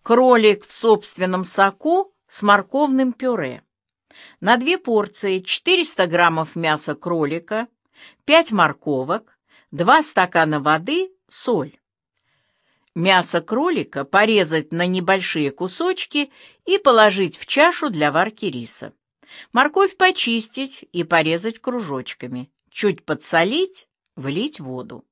кролик в собственном соку с морковным пюре. На 2 порции 400 граммов мяса кролика, 5 морковок, 2 стакана воды, соль. Мясо кролика порезать на небольшие кусочки и положить в чашу для варки риса. Морковь почистить и порезать кружочками. Чуть подсолить, влить воду.